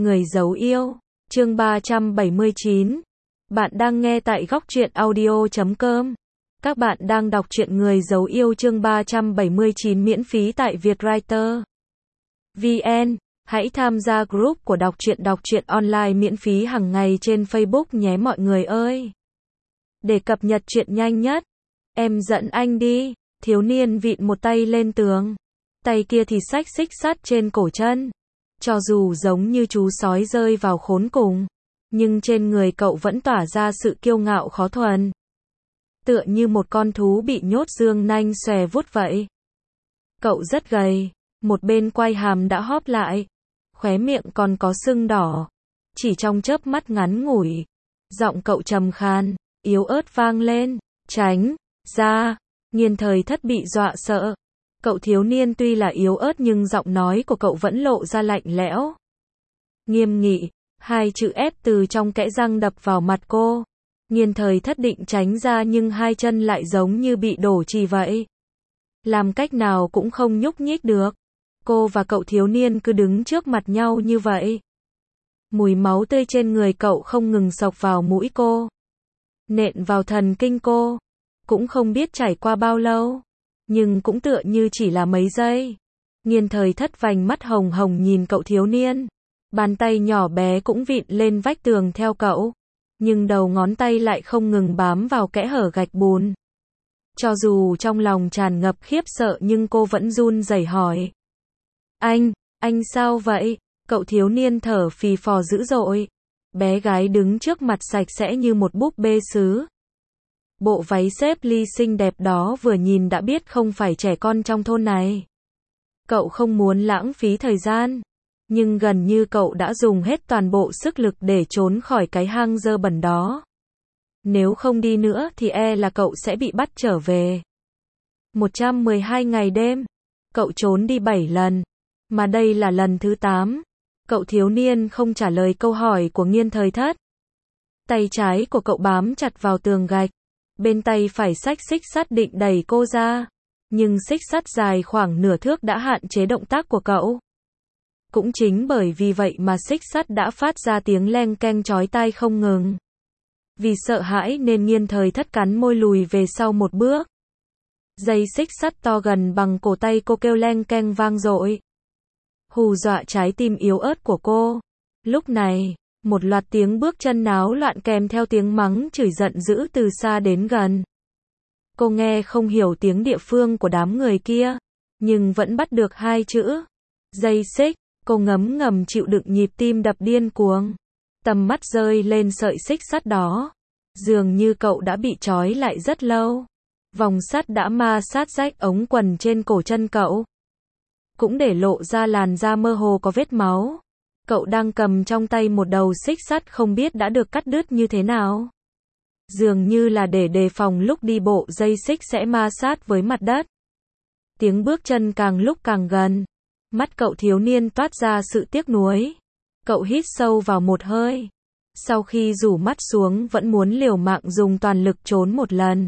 Người giấu yêu, chương 379. Bạn đang nghe tại góc truyện audio.com. Các bạn đang đọc truyện Người giấu yêu chương 379 miễn phí tại Vietwriter VN. Hãy tham gia group của đọc truyện online miễn phí hàng ngày trên Facebook nhé mọi người ơi. Để cập nhật truyện nhanh nhất, em dẫn anh đi. Thiếu niên vịn một tay lên tường, tay kia thì xách xích sắt trên cổ chân. Cho dù giống như chú sói rơi vào khốn cùng, nhưng trên người cậu vẫn tỏa ra sự kiêu ngạo khó thuần. Tựa như một con thú bị nhốt dương nanh xòe vuốt vậy. Cậu rất gầy, một bên quai hàm đã hóp lại, khóe miệng còn có sưng đỏ. Chỉ trong chớp mắt ngắn ngủi, giọng cậu trầm khan, yếu ớt vang lên, tránh ra. Nghiên Thời Thất bị dọa sợ. Cậu thiếu niên tuy là yếu ớt nhưng giọng nói của cậu vẫn lộ ra lạnh lẽo, nghiêm nghị. Hai chữ F từ trong kẽ răng đập vào mặt cô. Nghiên Thời Thất định tránh ra nhưng hai chân lại giống như bị đổ chì vậy. Làm cách nào cũng không nhúc nhích được. Cô và cậu thiếu niên cứ đứng trước mặt nhau như vậy. Mùi máu tươi trên người cậu không ngừng xộc vào mũi cô, nện vào thần kinh cô. Cũng không biết trải qua bao lâu, nhưng cũng tựa như chỉ là mấy giây. Nghiên Thời Thất vành mắt hồng hồng nhìn cậu thiếu niên. Bàn tay nhỏ bé cũng vịn lên vách tường theo cậu, nhưng đầu ngón tay lại không ngừng bám vào kẽ hở gạch bùn. Cho dù trong lòng tràn ngập khiếp sợ nhưng cô vẫn run rẩy hỏi. Anh sao vậy? Cậu thiếu niên thở phì phò dữ dội. Bé gái đứng trước mặt sạch sẽ như một búp bê sứ. Bộ váy xếp ly xinh đẹp đó vừa nhìn đã biết không phải trẻ con trong thôn này. Cậu không muốn lãng phí thời gian, nhưng gần như cậu đã dùng hết toàn bộ sức lực để trốn khỏi cái hang dơ bẩn đó. Nếu không đi nữa thì e là cậu sẽ bị bắt trở về. 112 ngày đêm, cậu trốn đi 7 lần, mà đây là lần thứ 8. Cậu thiếu niên không trả lời câu hỏi của Nghiên Thời Thất. Tay trái của cậu bám chặt vào tường gạch, bên tay phải xách xích sắt định đẩy cô ra, nhưng xích sắt dài khoảng nửa thước đã hạn chế động tác của cậu. Cũng chính bởi vì vậy mà xích sắt đã phát ra tiếng leng keng chói tai không ngừng. Vì sợ hãi nên Nghiên Thời Thất cắn môi lùi về sau một bước. Dây xích sắt to gần bằng cổ tay cô kêu leng keng vang dội, hù dọa trái tim yếu ớt của cô. Lúc này, một loạt tiếng bước chân náo loạn kèm theo tiếng mắng chửi giận dữ từ xa đến gần. Cô nghe không hiểu tiếng địa phương của đám người kia, nhưng vẫn bắt được hai chữ dây xích. Cô ngấm ngầm chịu đựng nhịp tim đập điên cuồng, tầm mắt rơi lên sợi xích sắt đó. Dường như cậu đã bị trói lại rất lâu. Vòng sắt đã ma sát rách ống quần trên cổ chân cậu, cũng để lộ ra làn da mơ hồ có vết máu. Cậu đang cầm trong tay một đầu xích sắt không biết đã được cắt đứt như thế nào. Dường như là để đề phòng lúc đi bộ dây xích sẽ ma sát với mặt đất. Tiếng bước chân càng lúc càng gần. Mắt cậu thiếu niên toát ra sự tiếc nuối. Cậu hít sâu vào một hơi. Sau khi rủ mắt xuống vẫn muốn liều mạng dùng toàn lực trốn một lần.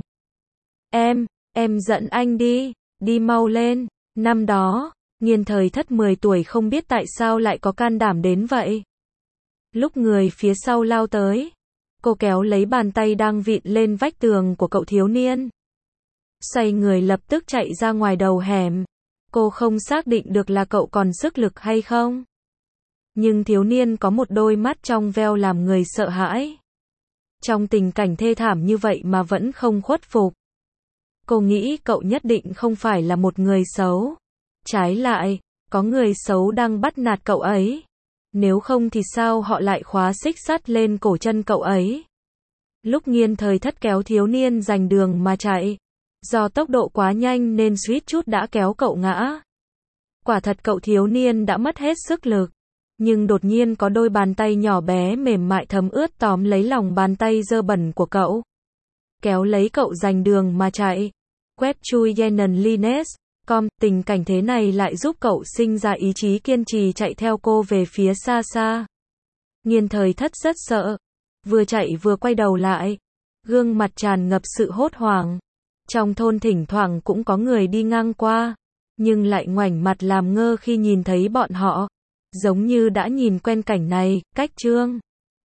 Em dẫn anh đi mau lên. Năm đó, Nghiên Thời Thất 10 tuổi không biết tại sao lại có can đảm đến vậy. Lúc người phía sau lao tới, cô kéo lấy bàn tay đang vịn lên vách tường của cậu thiếu niên. Xoay người lập tức chạy ra ngoài đầu hẻm. Cô không xác định được là cậu còn sức lực hay không. Nhưng thiếu niên có một đôi mắt trong veo làm người sợ hãi. Trong tình cảnh thê thảm như vậy mà vẫn không khuất phục. Cô nghĩ cậu nhất định không phải là một người xấu. Trái lại, có người xấu đang bắt nạt cậu ấy. Nếu không thì sao họ lại khóa xích sắt lên cổ chân cậu ấy. Lúc Nghiên Thời Thất kéo thiếu niên giành đường mà chạy, do tốc độ quá nhanh nên suýt chút đã kéo cậu ngã. Quả thật cậu thiếu niên đã mất hết sức lực. Nhưng đột nhiên có đôi bàn tay nhỏ bé mềm mại thấm ướt tóm lấy lòng bàn tay dơ bẩn của cậu, kéo lấy cậu giành đường mà chạy. Web chui Yenon Lines. Tình cảnh thế này lại giúp cậu sinh ra ý chí kiên trì chạy theo cô về phía xa xa. Nghiên Thời Thất rất sợ. Vừa chạy vừa quay đầu lại. Gương mặt tràn ngập sự hốt hoảng. Trong thôn thỉnh thoảng cũng có người đi ngang qua, nhưng lại ngoảnh mặt làm ngơ khi nhìn thấy bọn họ. Giống như đã nhìn quen cảnh này, cách chương